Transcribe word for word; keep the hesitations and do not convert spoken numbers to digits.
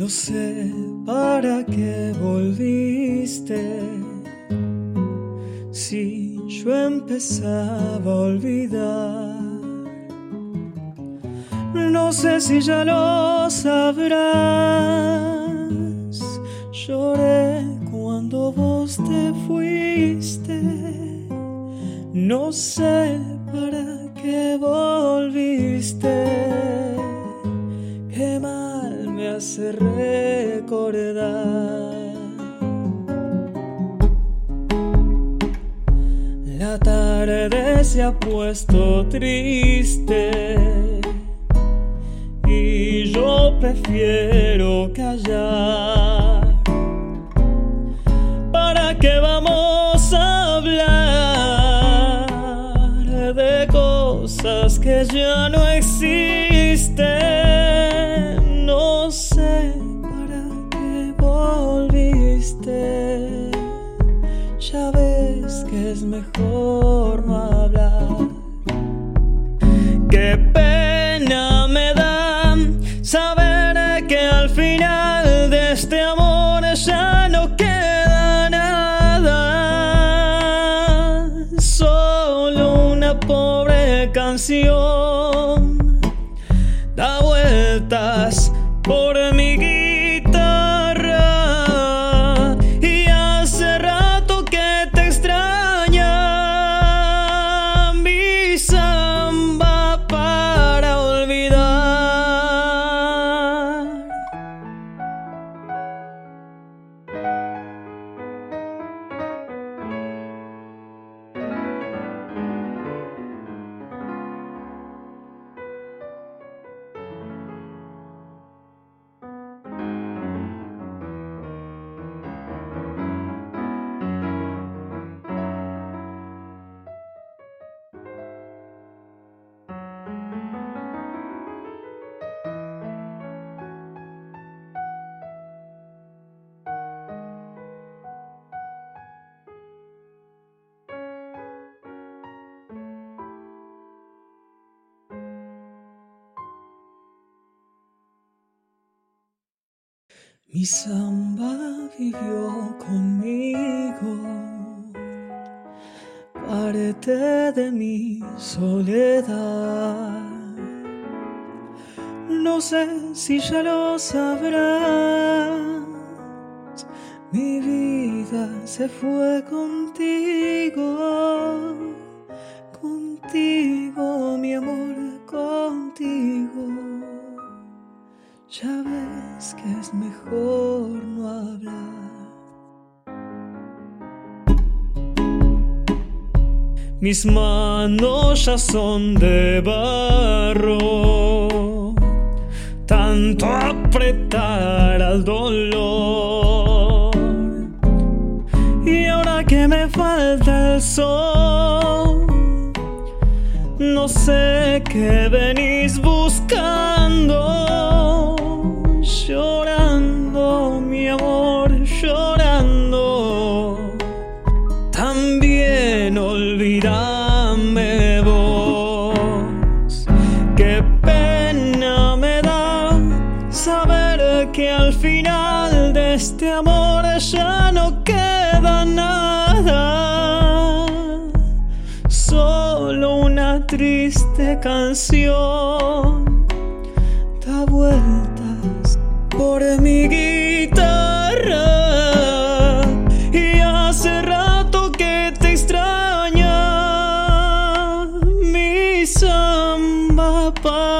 No sé para qué volviste, si yo empezaba a olvidar. No sé si ya lo sabrás. Lloré cuando vos te fuiste. No sé para qué volviste. Qué mal me hace recordar. La tarde se ha puesto triste y yo prefiero callar. ¿Para qué vamos a hablar de cosas que ya no existen? No sé para qué volviste. Ya ves que es mejor no hablar. Qué pena me da saber que al final de este amor ya no queda nada. Solo una pobre canción da vueltas por mi guitarra y hace rato que te extraña mi samba para olvidar. Mi samba vivió conmigo, parte de mi soledad. No sé si ya lo sabrás. Mi vida se fue contigo, contigo, mi amor, contigo. Ya ves que es mejor no hablar. Mis manos ya son de barro, tanto apretar al dolor. Y ahora que me falta el sol, no sé qué venís buscando. Llorando, mi amor, llorando. También olvídame vos. Qué pena me da saber que al final de este amor ya no queda nada. Solo una triste canción da vueltas por mi guitarra y hace rato que te extraña mi samba.